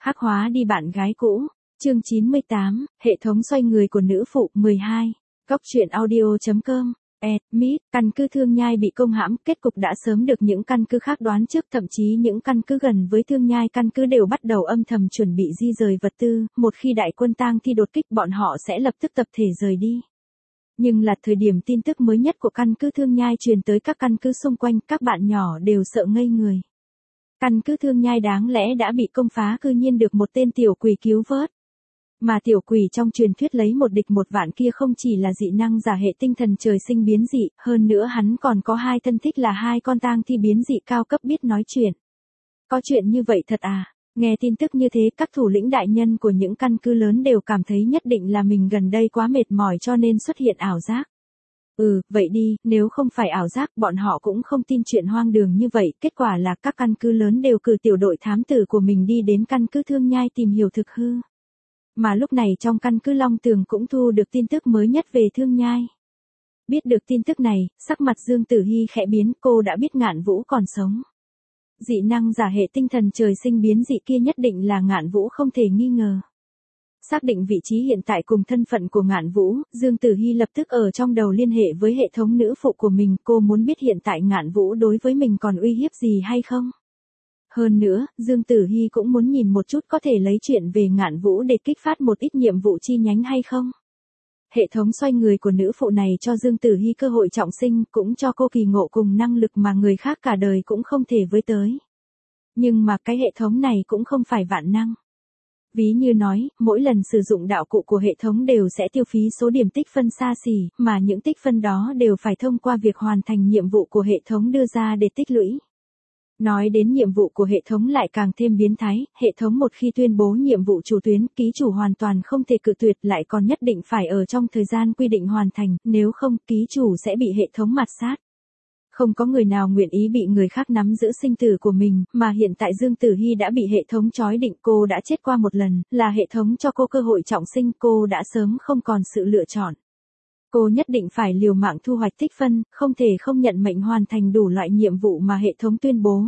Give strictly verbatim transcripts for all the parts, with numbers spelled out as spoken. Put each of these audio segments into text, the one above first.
Hắc hóa đi bạn gái cũ. Chương chín mươi tám, hệ thống xoay người của nữ phụ mười hai. Góc truyện audio chấm com. Admit, căn cứ Thương Nhai bị công hãm, kết cục đã sớm được những căn cứ khác đoán trước, thậm chí những căn cứ gần với Thương Nhai căn cứ đều bắt đầu âm thầm chuẩn bị di rời vật tư, một khi đại quân tang thi đột kích bọn họ sẽ lập tức tập thể rời đi. Nhưng là thời điểm tin tức mới nhất của căn cứ Thương Nhai truyền tới các căn cứ xung quanh, các bạn nhỏ đều sợ ngây người. Căn cứ Thương Nhai đáng lẽ đã bị công phá cư nhiên được một tên tiểu quỷ cứu vớt. Mà tiểu quỷ trong truyền thuyết lấy một địch một vạn kia không chỉ là dị năng giả hệ tinh thần trời sinh biến dị, hơn nữa hắn còn có hai thân thích là hai con tang thi biến dị cao cấp biết nói chuyện. Có chuyện như vậy thật à? Nghe tin tức như thế, các thủ lĩnh đại nhân của những căn cứ lớn đều cảm thấy nhất định là mình gần đây quá mệt mỏi cho nên xuất hiện ảo giác. Ừ, vậy đi, nếu không phải ảo giác bọn họ cũng không tin chuyện hoang đường như vậy, kết quả là các căn cứ lớn đều cử tiểu đội thám tử của mình đi đến căn cứ Thương Nhai tìm hiểu thực hư. Mà lúc này trong căn cứ Long Tường cũng thu được tin tức mới nhất về Thương Nhai. Biết được tin tức này, sắc mặt Dương Tử Hi khẽ biến, cô đã biết Ngạn Vũ còn sống. Dị năng giả hệ tinh thần trời sinh biến dị kia nhất định là Ngạn Vũ không thể nghi ngờ. Xác định vị trí hiện tại cùng thân phận của Ngạn Vũ, Dương Tử Hi lập tức ở trong đầu liên hệ với hệ thống nữ phụ của mình, cô muốn biết hiện tại Ngạn Vũ đối với mình còn uy hiếp gì hay không. Hơn nữa, Dương Tử Hi cũng muốn nhìn một chút có thể lấy chuyện về Ngạn Vũ để kích phát một ít nhiệm vụ chi nhánh hay không. Hệ thống xoay người của nữ phụ này cho Dương Tử Hi cơ hội trọng sinh, cũng cho cô kỳ ngộ cùng năng lực mà người khác cả đời cũng không thể với tới. Nhưng mà cái hệ thống này cũng không phải vạn năng. Ví như nói, mỗi lần sử dụng đạo cụ của hệ thống đều sẽ tiêu phí số điểm tích phân xa xỉ, mà những tích phân đó đều phải thông qua việc hoàn thành nhiệm vụ của hệ thống đưa ra để tích lũy. Nói đến nhiệm vụ của hệ thống lại càng thêm biến thái, hệ thống một khi tuyên bố nhiệm vụ chủ tuyến, ký chủ hoàn toàn không thể cự tuyệt, lại còn nhất định phải ở trong thời gian quy định hoàn thành, nếu không, ký chủ sẽ bị hệ thống mạt sát. Không có người nào nguyện ý bị người khác nắm giữ sinh tử của mình, mà hiện tại Dương Tử Hi đã bị hệ thống trói định, cô đã chết qua một lần, là hệ thống cho cô cơ hội trọng sinh, cô đã sớm không còn sự lựa chọn. Cô nhất định phải liều mạng thu hoạch tích phân, không thể không nhận mệnh hoàn thành đủ loại nhiệm vụ mà hệ thống tuyên bố.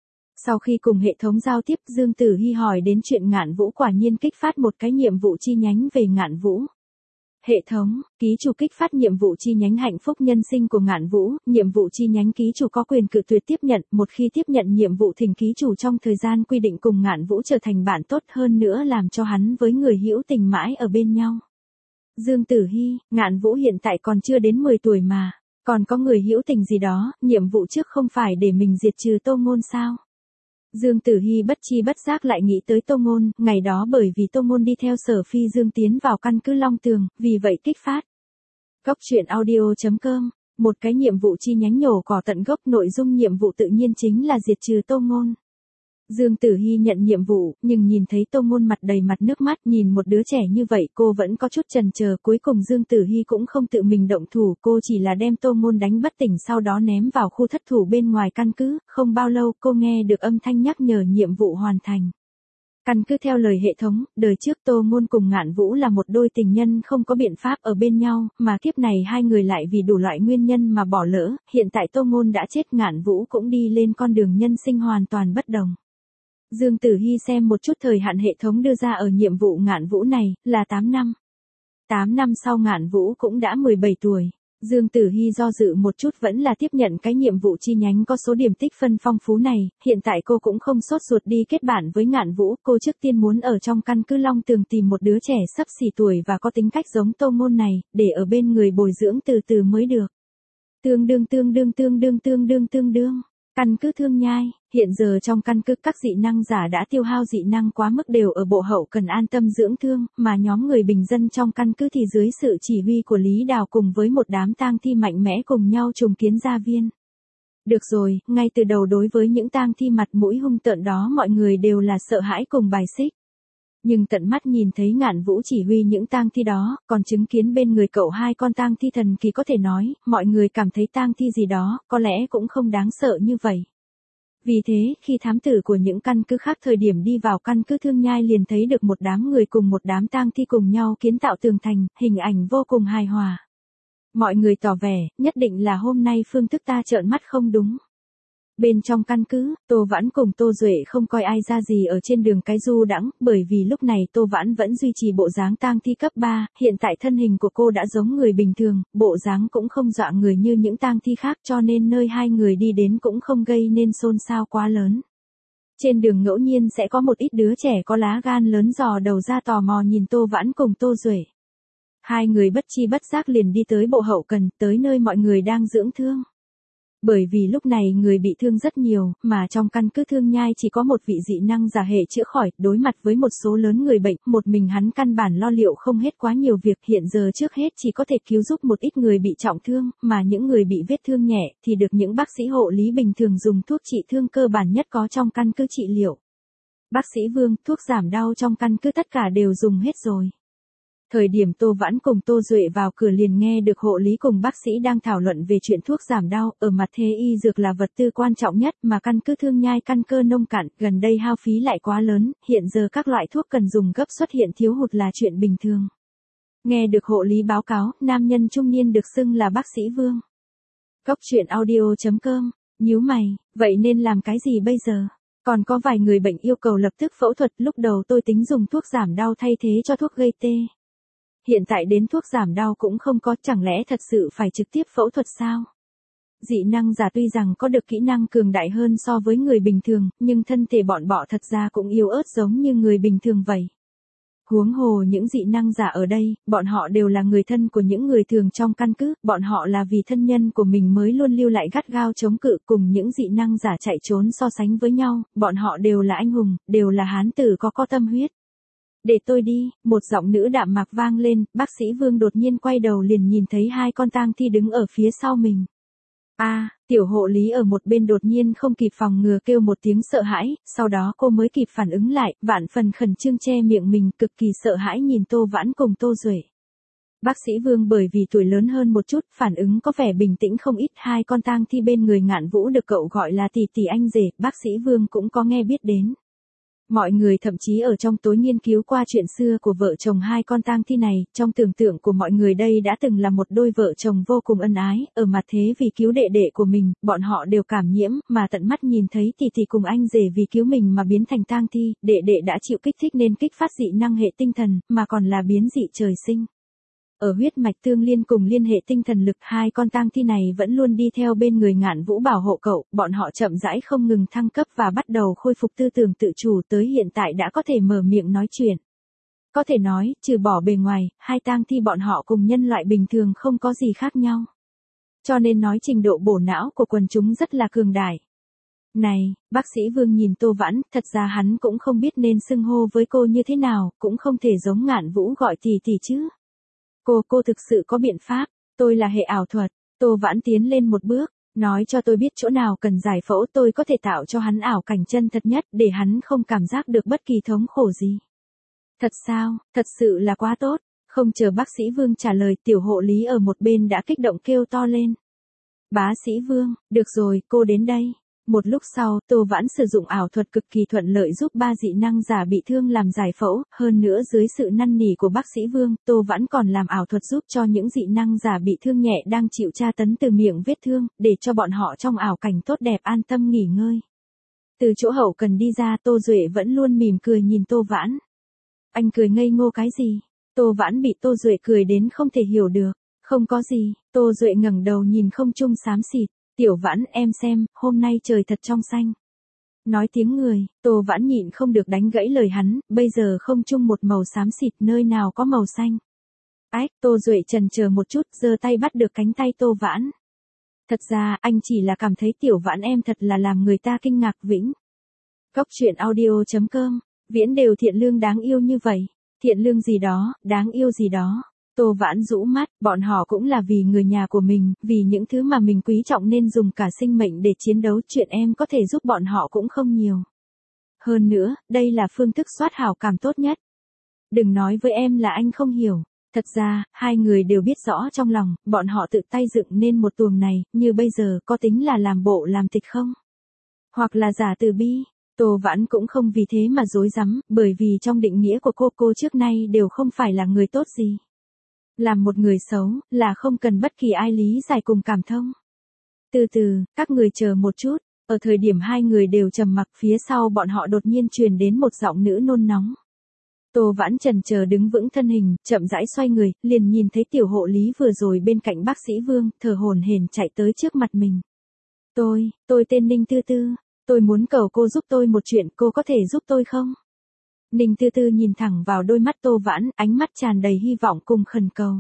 Sau khi cùng hệ thống giao tiếp, Dương Tử Hi hỏi đến chuyện Ngạn Vũ, quả nhiên kích phát một cái nhiệm vụ chi nhánh về Ngạn Vũ. Hệ thống, ký chủ kích phát nhiệm vụ chi nhánh hạnh phúc nhân sinh của Ngạn Vũ, nhiệm vụ chi nhánh ký chủ có quyền cự tuyệt tiếp nhận, một khi tiếp nhận nhiệm vụ thỉnh ký chủ trong thời gian quy định cùng Ngạn Vũ trở thành bạn tốt, hơn nữa làm cho hắn với người hữu tình mãi ở bên nhau. Dương Tử Hi, Ngạn Vũ hiện tại còn chưa đến mười tuổi mà, còn có người hữu tình gì đó, nhiệm vụ trước không phải để mình diệt trừ Tô Ngôn sao? Dương Tử Hi bất chi bất giác lại nghĩ tới Tô Ngôn, ngày đó bởi vì Tô Ngôn đi theo Sở Phi Dương tiến vào căn cứ Long Tường, vì vậy kích phát. Góc truyện audio chấm com, một cái nhiệm vụ chi nhánh nhổ cỏ tận gốc, nội dung nhiệm vụ tự nhiên chính là diệt trừ Tô Ngôn. Dương Tử Hi nhận nhiệm vụ, nhưng nhìn thấy Tô Ngôn mặt đầy mặt nước mắt, nhìn một đứa trẻ như vậy cô vẫn có chút chần chờ, cuối cùng Dương Tử Hi cũng không tự mình động thủ, cô chỉ là đem Tô Ngôn đánh bất tỉnh sau đó ném vào khu thất thủ bên ngoài căn cứ, không bao lâu cô nghe được âm thanh nhắc nhở nhiệm vụ hoàn thành. Căn cứ theo lời hệ thống, đời trước Tô Ngôn cùng Ngạn Vũ là một đôi tình nhân không có biện pháp ở bên nhau, mà kiếp này hai người lại vì đủ loại nguyên nhân mà bỏ lỡ, hiện tại Tô Ngôn đã chết, Ngạn Vũ cũng đi lên con đường nhân sinh hoàn toàn bất đồng. Dương Tử Hi xem một chút thời hạn hệ thống đưa ra ở nhiệm vụ Ngạn Vũ này, là tám năm. tám năm sau Ngạn Vũ cũng đã mười bảy tuổi. Dương Tử Hi do dự một chút vẫn là tiếp nhận cái nhiệm vụ chi nhánh có số điểm tích phân phong phú này, hiện tại cô cũng không sốt ruột đi kết bạn với Ngạn Vũ, cô trước tiên muốn ở trong căn cứ Long Tường tìm một đứa trẻ sắp xỉ tuổi và có tính cách giống Tô Ngôn này, để ở bên người bồi dưỡng từ từ mới được. Tương đương tương đương tương đương tương đương tương đương. Căn cứ Thương Nhai, hiện giờ trong căn cứ các dị năng giả đã tiêu hao dị năng quá mức đều ở bộ hậu cần an tâm dưỡng thương, mà nhóm người bình dân trong căn cứ thì dưới sự chỉ huy của Lý Đào cùng với một đám tang thi mạnh mẽ cùng nhau trùng kiến gia viên. Được rồi, ngay từ đầu đối với những tang thi mặt mũi hung tợn đó mọi người đều là sợ hãi cùng bài xích. Nhưng tận mắt nhìn thấy Ngạn Vũ chỉ huy những tang thi đó, còn chứng kiến bên người cậu hai con tang thi thần kỳ, có thể nói, mọi người cảm thấy tang thi gì đó, có lẽ cũng không đáng sợ như vậy. Vì thế, khi thám tử của những căn cứ khác thời điểm đi vào căn cứ Thương Nhai liền thấy được một đám người cùng một đám tang thi cùng nhau kiến tạo tường thành, hình ảnh vô cùng hài hòa. Mọi người tỏ vẻ, nhất định là hôm nay phương thức ta trợn mắt không đúng. Bên trong căn cứ, Tô Vãn cùng Tô Duệ không coi ai ra gì ở trên đường cái du đãng, bởi vì lúc này Tô Vãn vẫn duy trì bộ dáng tang thi cấp ba, hiện tại thân hình của cô đã giống người bình thường, bộ dáng cũng không dọa người như những tang thi khác, cho nên nơi hai người đi đến cũng không gây nên xôn xao quá lớn. Trên đường ngẫu nhiên sẽ có một ít đứa trẻ có lá gan lớn dò đầu ra tò mò nhìn Tô Vãn cùng Tô Duệ. Hai người bất chi bất giác liền đi tới bộ hậu cần, tới nơi mọi người đang dưỡng thương. Bởi vì lúc này người bị thương rất nhiều, mà trong căn cứ Thương Nhai chỉ có một vị dị năng giả hệ chữa khỏi, đối mặt với một số lớn người bệnh, một mình hắn căn bản lo liệu không hết quá nhiều việc, hiện giờ trước hết chỉ có thể cứu giúp một ít người bị trọng thương, mà những người bị vết thương nhẹ, thì được những bác sĩ hộ lý bình thường dùng thuốc trị thương cơ bản nhất có trong căn cứ trị liệu. Bác sĩ Vương, thuốc giảm đau trong căn cứ tất cả đều dùng hết rồi. Thời điểm Tô Vãn cùng Tô Duệ vào cửa liền nghe được hộ lý cùng bác sĩ đang thảo luận về chuyện thuốc giảm đau, ở mặt thế y dược là vật tư quan trọng nhất mà căn cứ Thương Nhai căn cơ nông cạn, gần đây hao phí lại quá lớn, hiện giờ các loại thuốc cần dùng gấp xuất hiện thiếu hụt là chuyện bình thường. Nghe được hộ lý báo cáo, nam nhân trung niên được xưng là bác sĩ Vương. Cốc truyện audio chấm com, nhíu mày, vậy nên làm cái gì bây giờ? Còn có vài người bệnh yêu cầu lập tức phẫu thuật, lúc đầu tôi tính dùng thuốc giảm đau thay thế cho thuốc gây tê. Hiện tại đến thuốc giảm đau cũng không có, chẳng lẽ thật sự phải trực tiếp phẫu thuật sao? Dị năng giả tuy rằng có được kỹ năng cường đại hơn so với người bình thường, nhưng thân thể bọn bọ thật ra cũng yếu ớt giống như người bình thường vậy. Huống hồ những dị năng giả ở đây, bọn họ đều là người thân của những người thường trong căn cứ, bọn họ là vì thân nhân của mình mới luôn lưu lại gắt gao chống cự cùng những dị năng giả chạy trốn so sánh với nhau, bọn họ đều là anh hùng, đều là hán tử có có tâm huyết. Để tôi đi, một giọng nữ đạm mạc vang lên, bác sĩ Vương đột nhiên quay đầu liền nhìn thấy hai con tang thi đứng ở phía sau mình. A, à, tiểu hộ lý ở một bên đột nhiên không kịp phòng ngừa kêu một tiếng sợ hãi, sau đó cô mới kịp phản ứng lại, vạn phần khẩn trương che miệng mình, cực kỳ sợ hãi nhìn Tô Vãn cùng Tô Duệ. Bác sĩ Vương bởi vì tuổi lớn hơn một chút, phản ứng có vẻ bình tĩnh không ít, hai con tang thi bên người Ngạn Vũ được cậu gọi là tỷ tỷ anh rể, bác sĩ Vương cũng có nghe biết đến. Mọi người thậm chí ở trong tối nghiên cứu qua chuyện xưa của vợ chồng hai con tang thi này, trong tưởng tượng của mọi người đây đã từng là một đôi vợ chồng vô cùng ân ái, ở mặt thế vì cứu đệ đệ của mình, bọn họ đều cảm nhiễm, mà tận mắt nhìn thấy tỷ tỷ cùng anh rể vì cứu mình mà biến thành tang thi, đệ đệ đã chịu kích thích nên kích phát dị năng hệ tinh thần, mà còn là biến dị trời sinh. Ở huyết mạch tương liên cùng liên hệ tinh thần lực, hai con tang thi này vẫn luôn đi theo bên người Ngạn Vũ bảo hộ cậu, bọn họ chậm rãi không ngừng thăng cấp và bắt đầu khôi phục tư tưởng tự chủ, tới hiện tại đã có thể mở miệng nói chuyện. Có thể nói, trừ bỏ bề ngoài, hai tang thi bọn họ cùng nhân loại bình thường không có gì khác nhau. Cho nên nói trình độ bổ não của quần chúng rất là cường đại. Này, bác sĩ Vương nhìn Tô Vãn, thật ra hắn cũng không biết nên xưng hô với cô như thế nào, cũng không thể giống Ngạn Vũ gọi tỷ tỷ chứ. Cô, cô thực sự có biện pháp, tôi là hệ ảo thuật. Tô Vãn tiến lên một bước, nói cho tôi biết chỗ nào cần giải phẫu, tôi có thể tạo cho hắn ảo cảnh chân thật nhất để hắn không cảm giác được bất kỳ thống khổ gì. Thật sao, thật sự là quá tốt. Không chờ bác sĩ Vương trả lời, tiểu hộ lý ở một bên đã kích động kêu to lên. Bá sĩ Vương, được rồi, cô đến đây. Một lúc sau, Tô Vãn sử dụng ảo thuật cực kỳ thuận lợi giúp ba dị năng giả bị thương làm giải phẫu, hơn nữa dưới sự năn nỉ của bác sĩ Vương, Tô Vãn còn làm ảo thuật giúp cho những dị năng giả bị thương nhẹ đang chịu tra tấn từ miệng vết thương, để cho bọn họ trong ảo cảnh tốt đẹp an tâm nghỉ ngơi. Từ chỗ hậu cần đi ra, Tô Duệ vẫn luôn mỉm cười nhìn Tô Vãn. Anh cười ngây ngô cái gì? Tô Vãn bị Tô Duệ cười đến không thể hiểu được. Không có gì, Tô Duệ ngẩng đầu nhìn không trung xám xịt. Tiểu Vãn, em xem, hôm nay trời thật trong xanh. Nói tiếng người, Tô Vãn nhịn không được đánh gãy lời hắn, bây giờ không chung một màu xám xịt, nơi nào có màu xanh. Ách, Tô Duệ chần chờ một chút, giơ tay bắt được cánh tay Tô Vãn. Thật ra, anh chỉ là cảm thấy Tiểu Vãn em thật là làm người ta kinh ngạc vĩnh. Cốc truyện audio chấm com, viễn đều thiện lương đáng yêu như vậy. Thiện lương gì đó, đáng yêu gì đó. Tô Vãn rũ mắt, bọn họ cũng là vì người nhà của mình, vì những thứ mà mình quý trọng nên dùng cả sinh mệnh để chiến đấu, chuyện em có thể giúp bọn họ cũng không nhiều. Hơn nữa, đây là phương thức soát hảo cảm tốt nhất. Đừng nói với em là anh không hiểu. Thật ra, hai người đều biết rõ trong lòng, bọn họ tự tay dựng nên một tuồng này, như bây giờ có tính là làm bộ làm tịch không? Hoặc là giả từ bi. Tô Vãn cũng không vì thế mà dối rắm, bởi vì trong định nghĩa của cô cô trước nay đều không phải là người tốt gì. Làm một người xấu, là không cần bất kỳ ai lý giải cùng cảm thông. Từ từ, các người chờ một chút, Ở thời điểm hai người đều trầm mặc, phía sau bọn họ đột nhiên truyền đến một giọng nữ nôn nóng. Tô Vãn chần chờ đứng vững thân hình, chậm rãi xoay người, liền nhìn thấy tiểu hộ lý vừa rồi bên cạnh bác sĩ Vương, thở hổn hển chạy tới trước mặt mình. Tôi, tôi tên Ninh Tư Tư, tôi muốn cầu cô giúp tôi một chuyện, cô có thể giúp tôi không? Ninh Tư Tư nhìn thẳng vào đôi mắt Tô Vãn, ánh mắt tràn đầy hy vọng cùng khẩn cầu.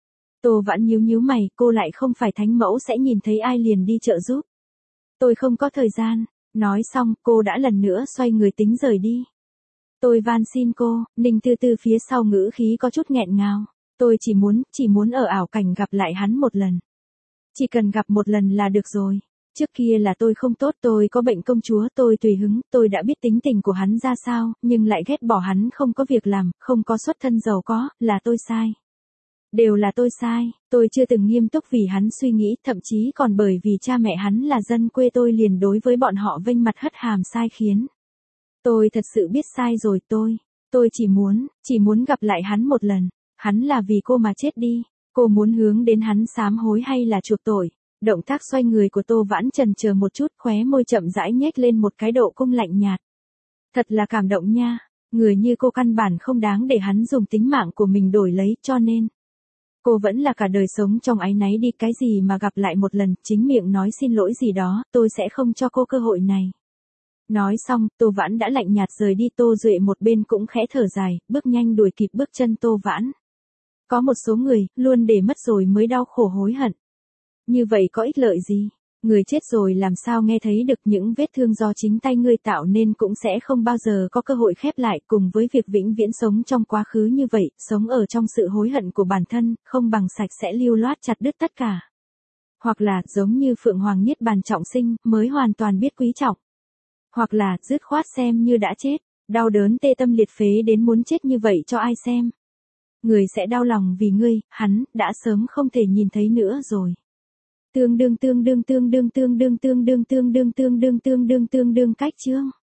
Tô Vãn nhíu nhíu mày, cô lại không phải thánh mẫu sẽ nhìn thấy ai liền đi trợ giúp. Tôi không có thời gian, nói xong, cô đã lần nữa xoay người tính rời đi. Tôi van xin cô, Ninh Tư Tư phía sau ngữ khí có chút nghẹn ngào. Tôi chỉ muốn, chỉ muốn ở ảo cảnh gặp lại hắn một lần. Chỉ cần gặp một lần là được rồi. Trước kia là tôi không tốt, tôi có bệnh công chúa, tôi tùy hứng, tôi đã biết tính tình của hắn ra sao, nhưng lại ghét bỏ hắn không có việc làm, không có xuất thân giàu có, là tôi sai. Đều là tôi sai, tôi chưa từng nghiêm túc vì hắn suy nghĩ, thậm chí còn bởi vì cha mẹ hắn là dân quê tôi liền đối với bọn họ vênh mặt hất hàm sai khiến. Tôi thật sự biết sai rồi, tôi, tôi chỉ muốn, chỉ muốn gặp lại hắn một lần, hắn là vì cô mà chết đi, cô muốn hướng đến hắn sám hối hay là chuộc tội. Động tác xoay người của Tô Vãn chần chờ một chút, khóe môi chậm rãi nhếch lên một cái độ cung lạnh nhạt. Thật là cảm động nha, người như cô căn bản không đáng để hắn dùng tính mạng của mình đổi lấy, cho nên cô vẫn là cả đời sống trong áy náy đi, cái gì mà gặp lại một lần, chính miệng nói xin lỗi gì đó, tôi sẽ không cho cô cơ hội này. Nói xong, Tô Vãn đã lạnh nhạt rời đi, Tô Duệ một bên cũng khẽ thở dài, bước nhanh đuổi kịp bước chân Tô Vãn. Có một số người, luôn để mất rồi mới đau khổ hối hận. Như vậy có ích lợi gì? Người chết rồi làm sao nghe thấy được, những vết thương do chính tay ngươi tạo nên cũng sẽ không bao giờ có cơ hội khép lại, cùng với việc vĩnh viễn sống trong quá khứ như vậy, sống ở trong sự hối hận của bản thân, không bằng sạch sẽ lưu loát chặt đứt tất cả. Hoặc là, giống như Phượng Hoàng Niết Bàn trọng sinh, mới hoàn toàn biết quý trọng. Hoặc là, dứt khoát xem như đã chết, đau đớn tê tâm liệt phế đến muốn chết như vậy cho ai xem. Người sẽ đau lòng vì ngươi, hắn, đã sớm không thể nhìn thấy nữa rồi. Tương đương tương đương tương đương tương đương tương đương tương đương tương đương tương đương tương đương cách chương.